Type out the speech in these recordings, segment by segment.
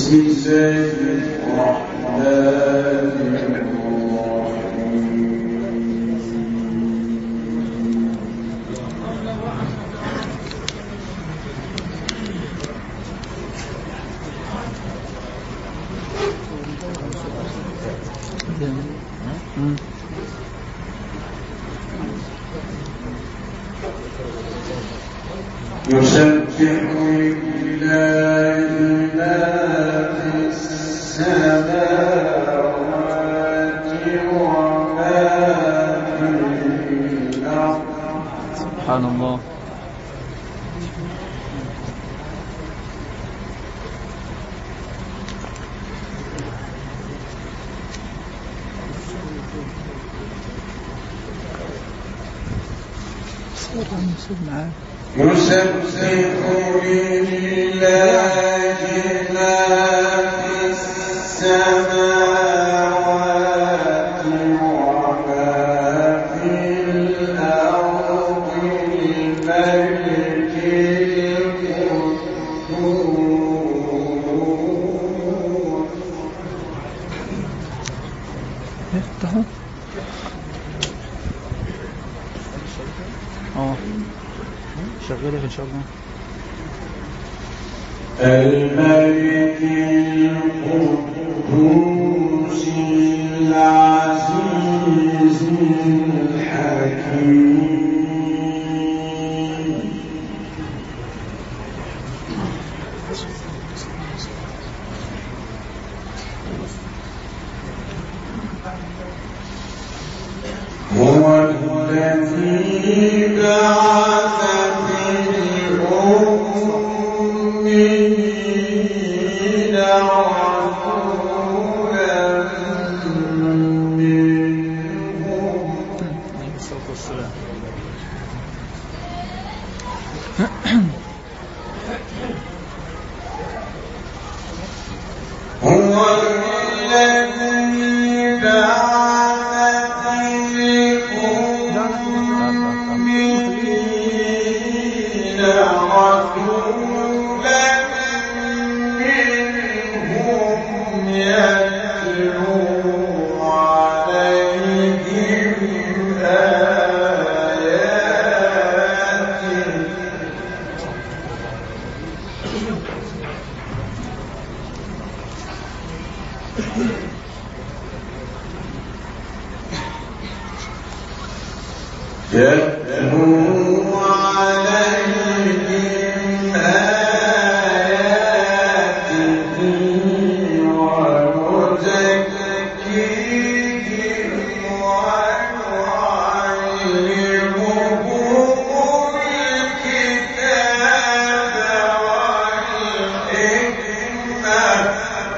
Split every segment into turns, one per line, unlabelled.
سبحان الله.
يسبح لله ما في السماوات وما في الأرض الملك القدوس.
شغالة إن شاء الله.
الملك القدوس العزيز الحكيم. هو الذي بعث يتلو عليهم آياته ويزكيهم ويعلمهم الكتاب والحكمة.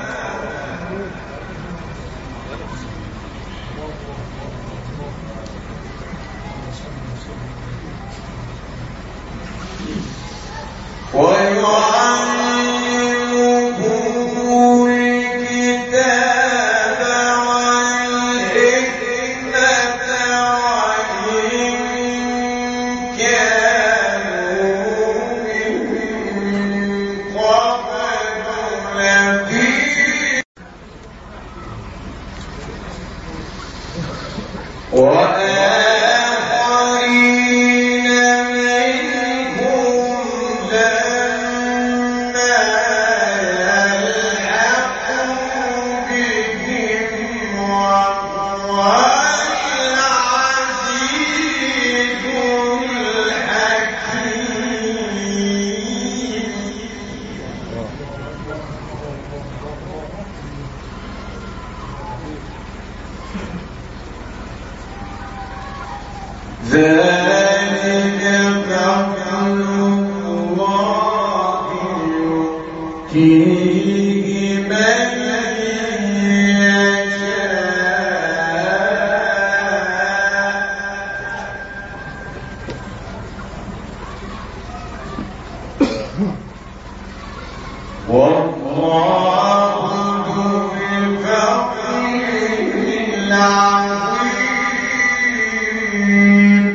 ذلك فضل الله يؤتيه من يشاء والله ذو الفضل العظيم.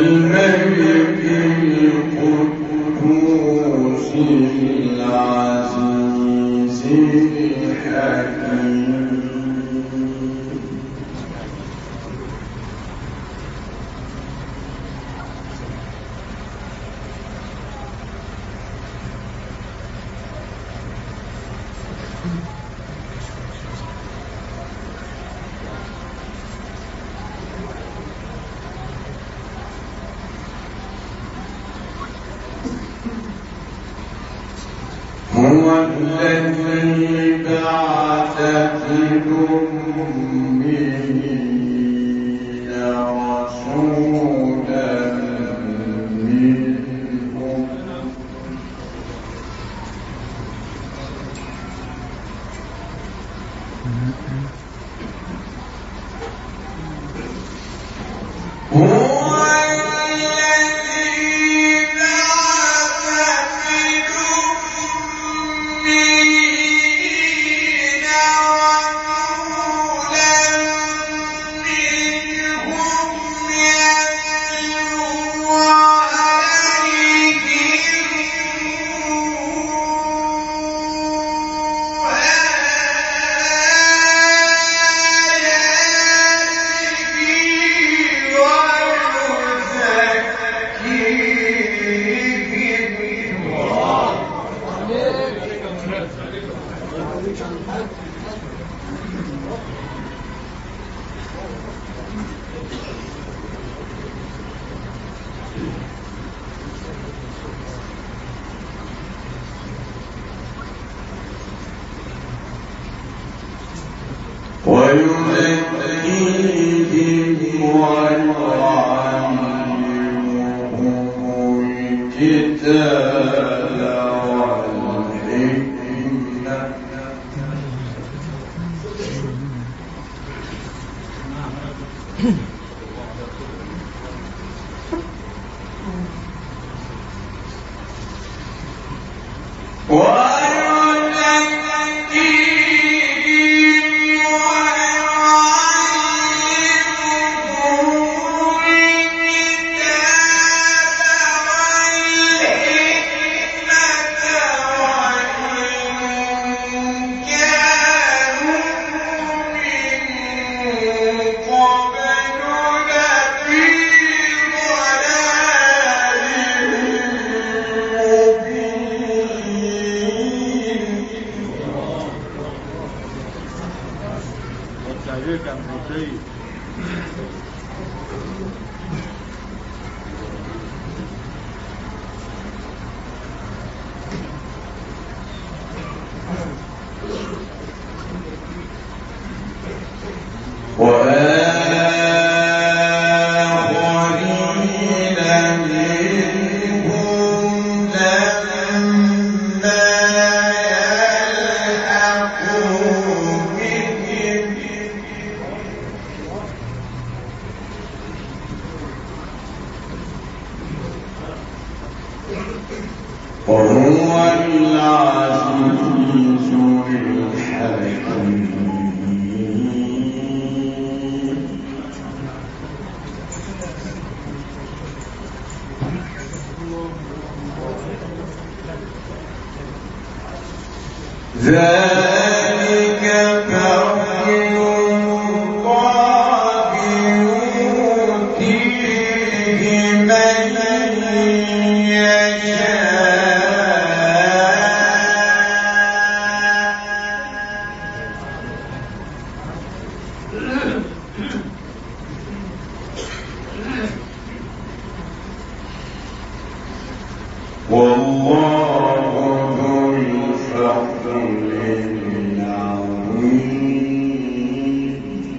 الملك القدوس العزيز الحكيم هو الذي بعث في الأميين رسولا منهم ويزكيهم ويعلمهم الكتاب والحكمة وآخرين منهم لما يلحقوا بهم وهو العزيز الحكيم ذلك فضل الله يؤتيه من والله ذو الفضل العظيم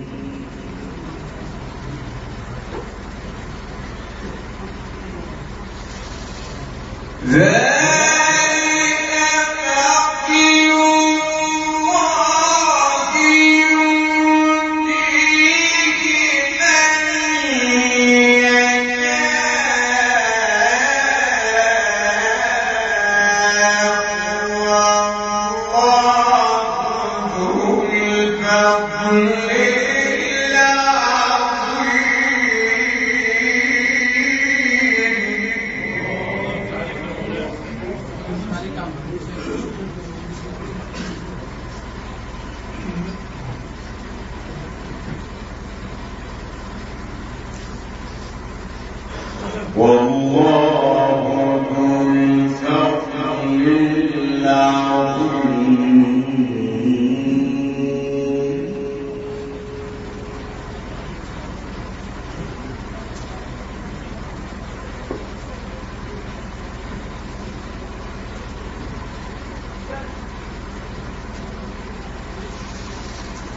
العظيم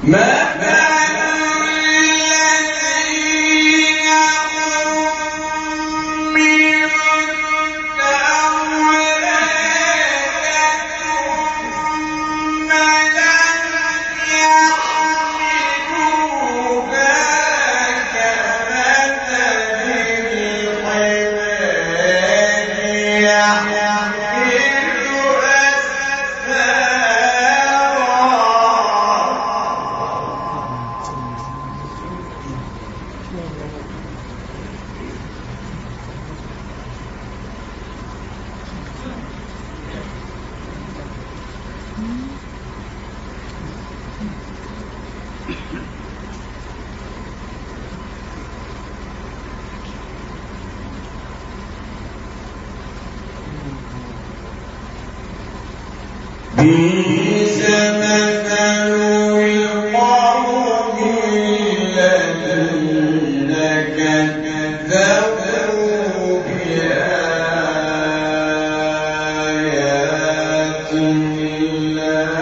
بئس مثل القوم الذين كذبوا بآيات الله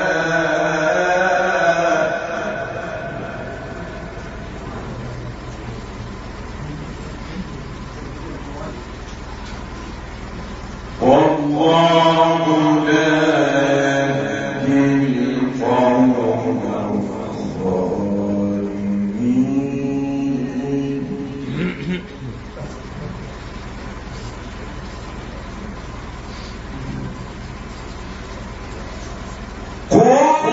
والله لا يهدي القوم الظالمين. قل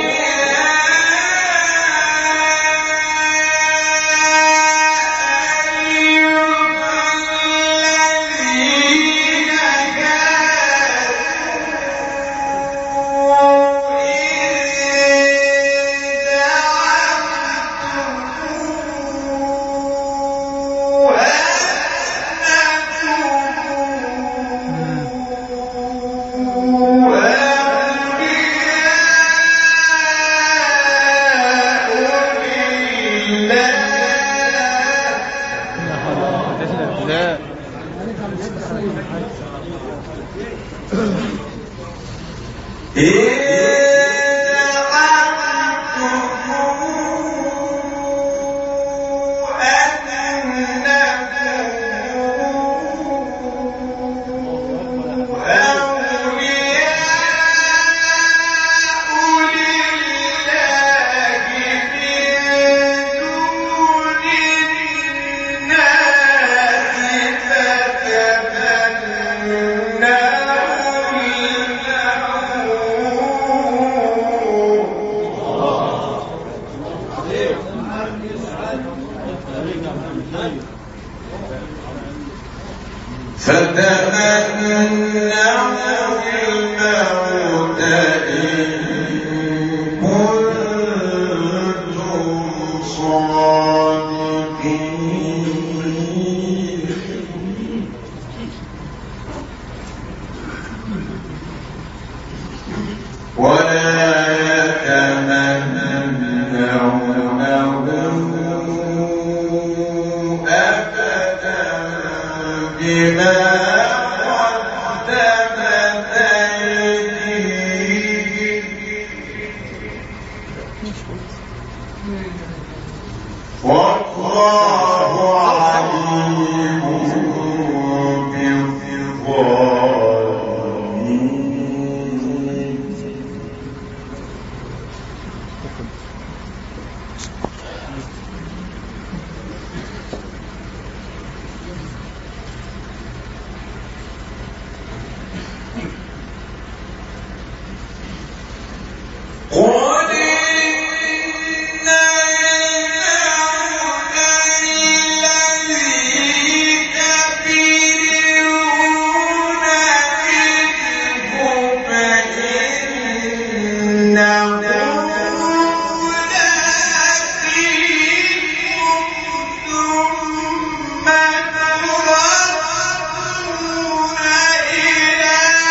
فتمنوا الموت إن كنتم صادقين ولا يتمنونه أبدا بما قدمت أيديهم والله عليم بالظالمين. قل إن الموت الذي تفرون منه فإنه ملاقيكم ثم تردون إلى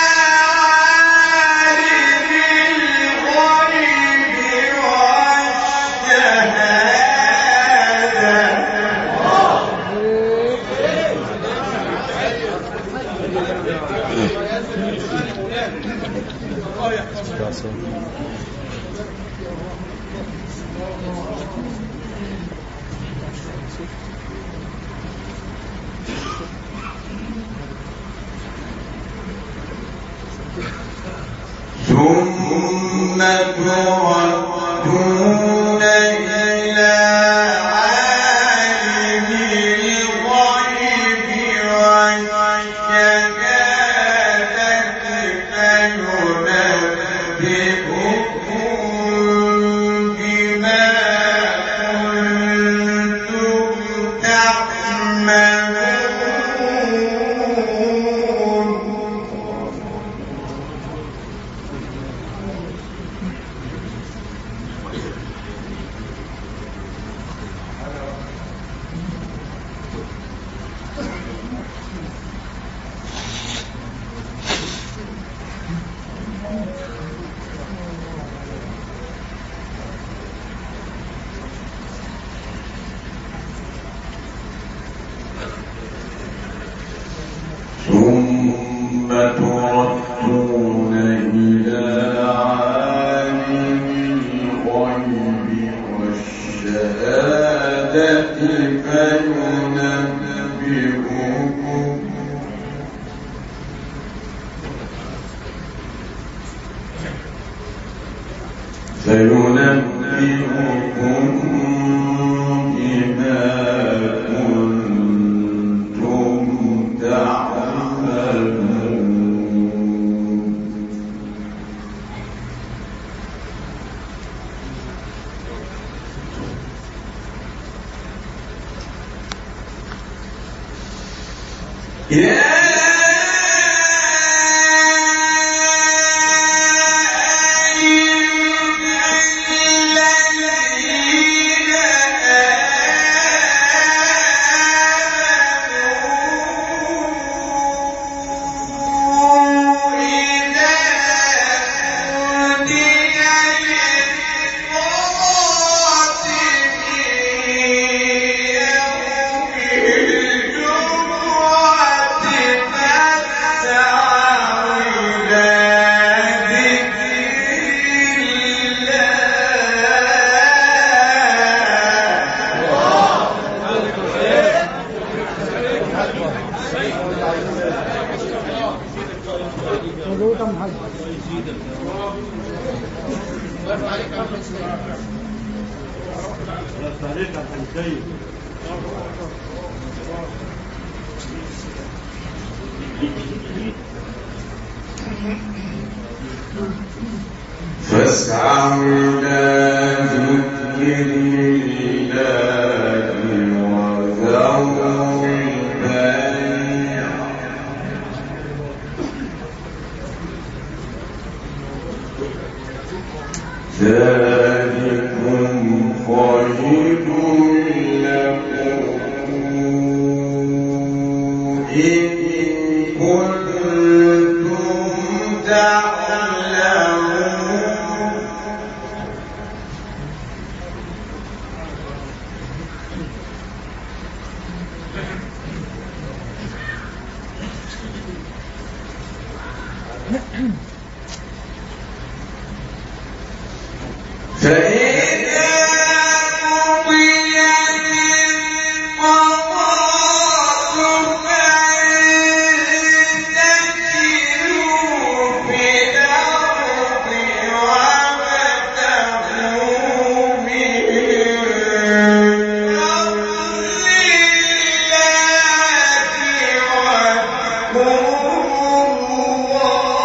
عالم الغيب والشهادة ثم تردون إلى عالم الغيب والشهادة فينبئكم بما كنتم ثم تردون إلى عالم الغيب والشهادة فينبئكم بما كنتم تعملون. فاسعوا إلى ذكر الله وذروا البيع ذلكم خير لكم إن كنتم تعلمون. فإذا قضيت الصلاة فانتشروا في الأرض وابتغوا من فضل الله واذكروا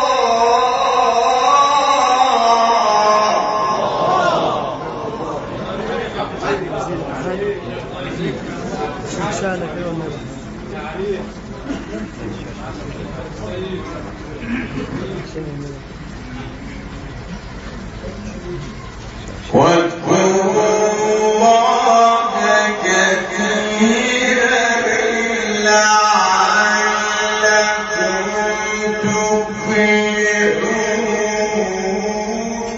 الله كثيرا لعلكم تفلحون.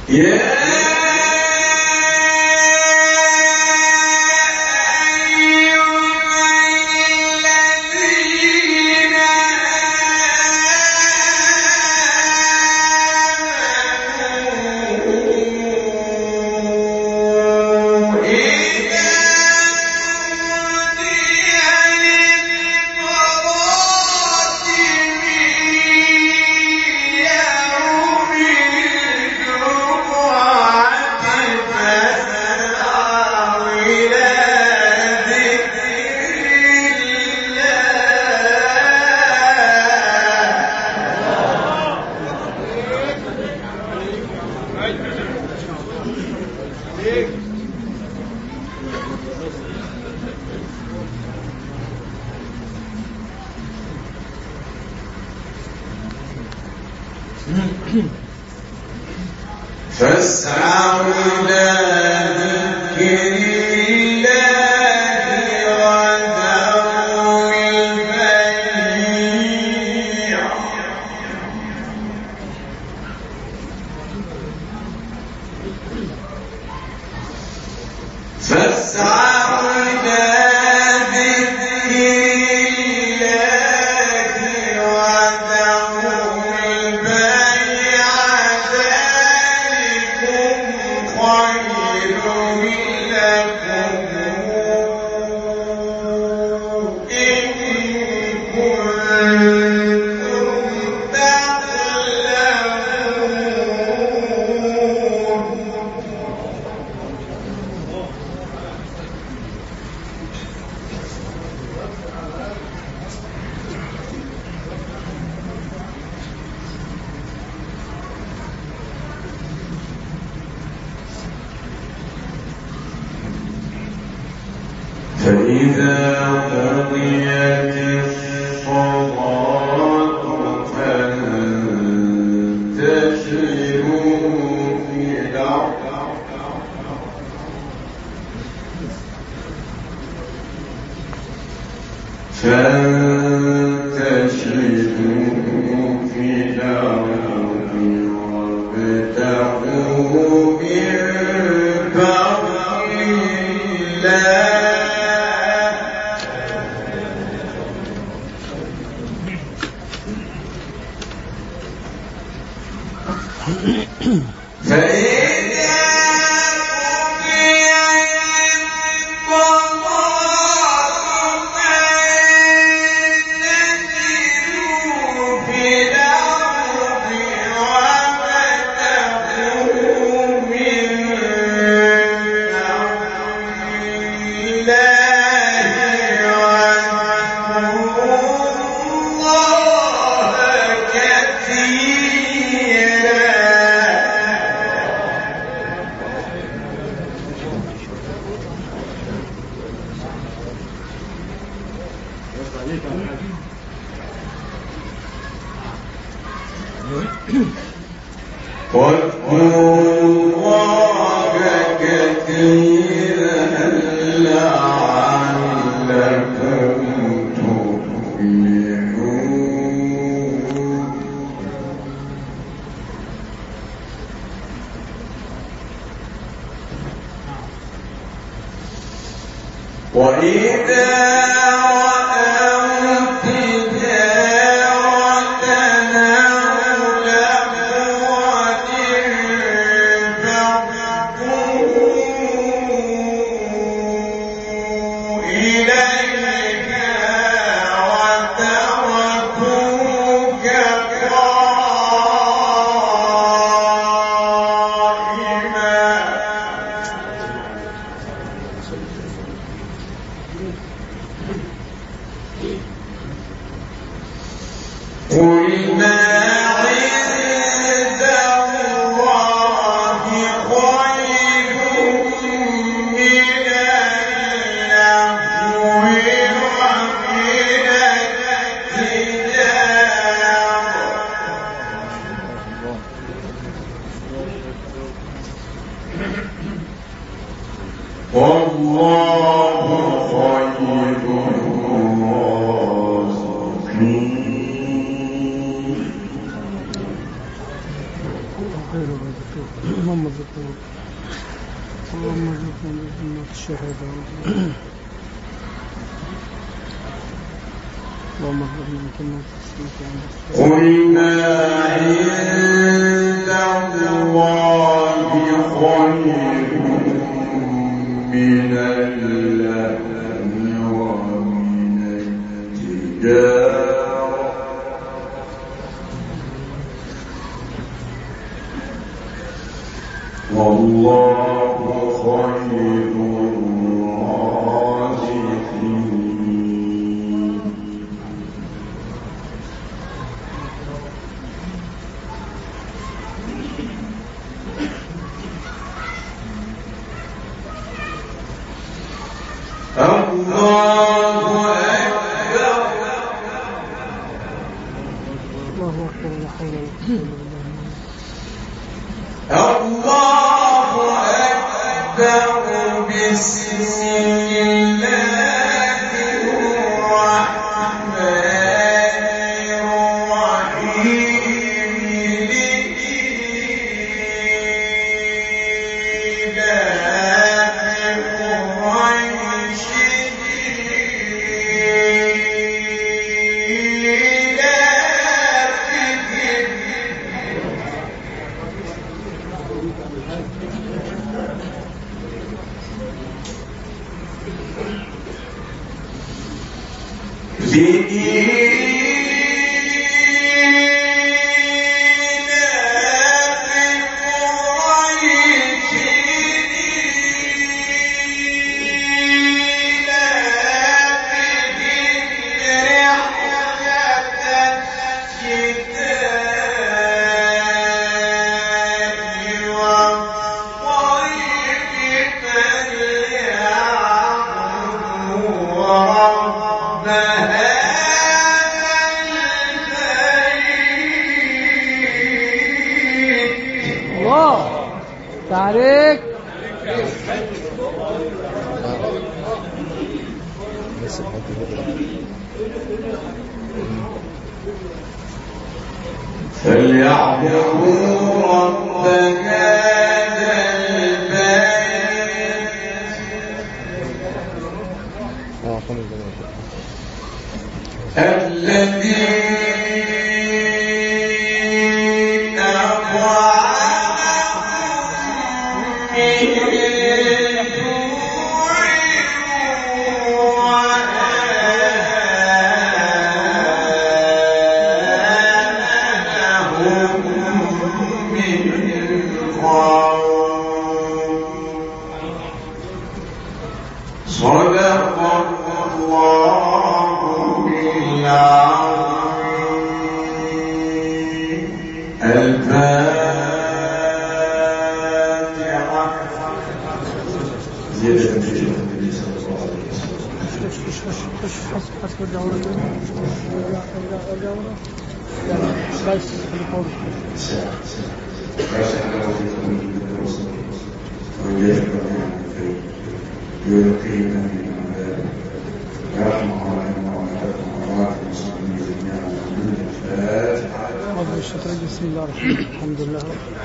فاسعوا إلى ذكر الله وذروا البيع فاسعوا إلى ذكر الله وذروا البيع ذلكم خير لكم إن كنتم فإذا قضيت الصلاة فانتشروا في الأرض وابتغوا من فضل الله فإذا قضيت الصلاة فانتشروا في الأرض وابتغوا من فضل الله واذكروا الله كثيرا واذكروا الله كثيرا لعلكم تفلحون وإذا رأوا تجارة أو لهوا انفضوا إليها وتركوك قائما قل ما عند الله خير من اللهو ومن التجارة والله خير الرازقين
ارزقنا اللهم ارزقنا بجنة الشهادة اللهم ارزقنا بجنة الشهادة.
قل ما عند الله خير من اللهو ومن التجارة والله خير الرازقين. الله أكبر.
الله أكبر لا حول ولا قوة إلا بالله.
الله أكبر. بسم الله الرحمن الرحيم. لإيلاف قريش
تعريك
فليعبدوا رب هذا البيت الذي صدق الله العظيم. الفاتحة. زيادة في النبي صلى الله عليه وسلم.
حسب الجولة بس القول
يلقينا من عذاب رحمة علينا وعليكم وعلى المسلمين جميعا. الفاتحة.
بسم الله الرحمن الرحيم. الحمد لله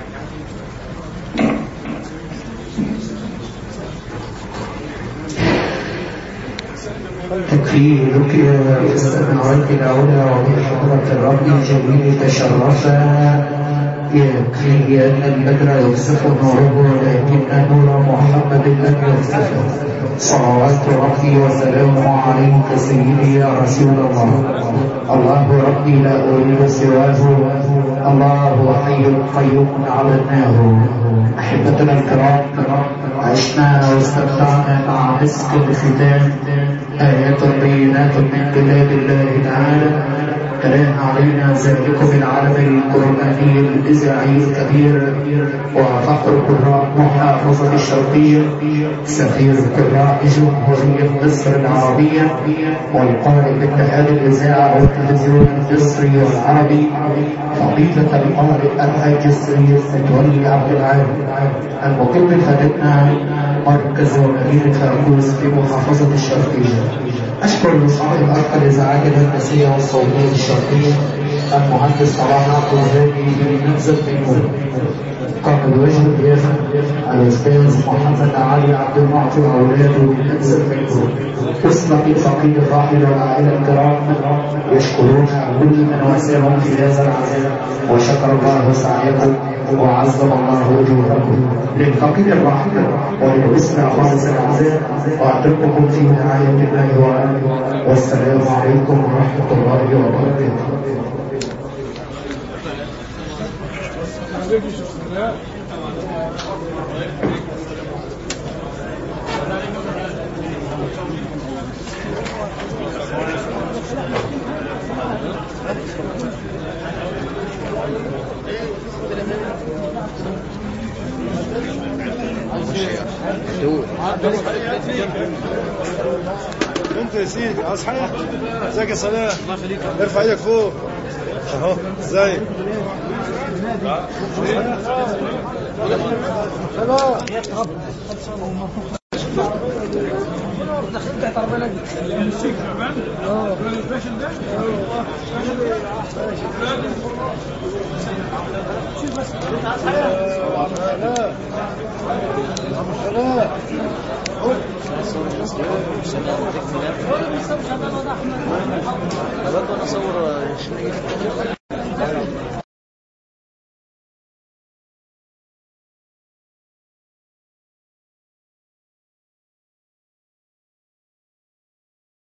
تكفيرك في السماوات العلى وفي حضرة الرب الجليل تشرفا. يكفي أن البدر يوصف نوره لكن نور محمد لم يوصفه. صلوات ربي وسلامه عليك سيدي يا رسول الله. الله ربي لا أريد سواه. الله حي قيوم علمناه. أحبتنا الكرام، عشنا واستمتعنا مع مسك الختام، آيات بينات من كتاب الله تعالى. كلام علينا ذلكم العالم القرآني الإذاعي الكبير وفخر قراء محافظة الشرقية، سفير قراء جمهورية مصر العربية، والقائد باتحاد الإذاعة والتلفزيون المصري والعربي، فضيلة القارئ الحاج السيد متولي عبد العال، المقيم بفادتنا مركز ومدينة فاكوس في محافظة الشرقية. أشكر صاحب أرقى الإذاعات الهندسية والصوتية الشرقية المهندس صلاح عبد الهادي بمنزل بنور. قام بواجب الضيافة الأستاذ محمد علي عبد المعطي وأولاده بمنزل بنور. أسرة الفقيد الراحل والعائلة الكرام يشكرون كل من واسعهم في هذا العزاء، وشكر الله سعيكم وعظم الله أجوركم. للفقيد الراحل وللأسرة خالص العزاء وأترككم في رعاية الله وآله، والسلام عليكم ورحمة الله وبركاته.
انت يا سيدي عاوز حاجه؟ ازيك يا سلام؟ ارفع ايدك فوق اهو. ازيك؟
اصور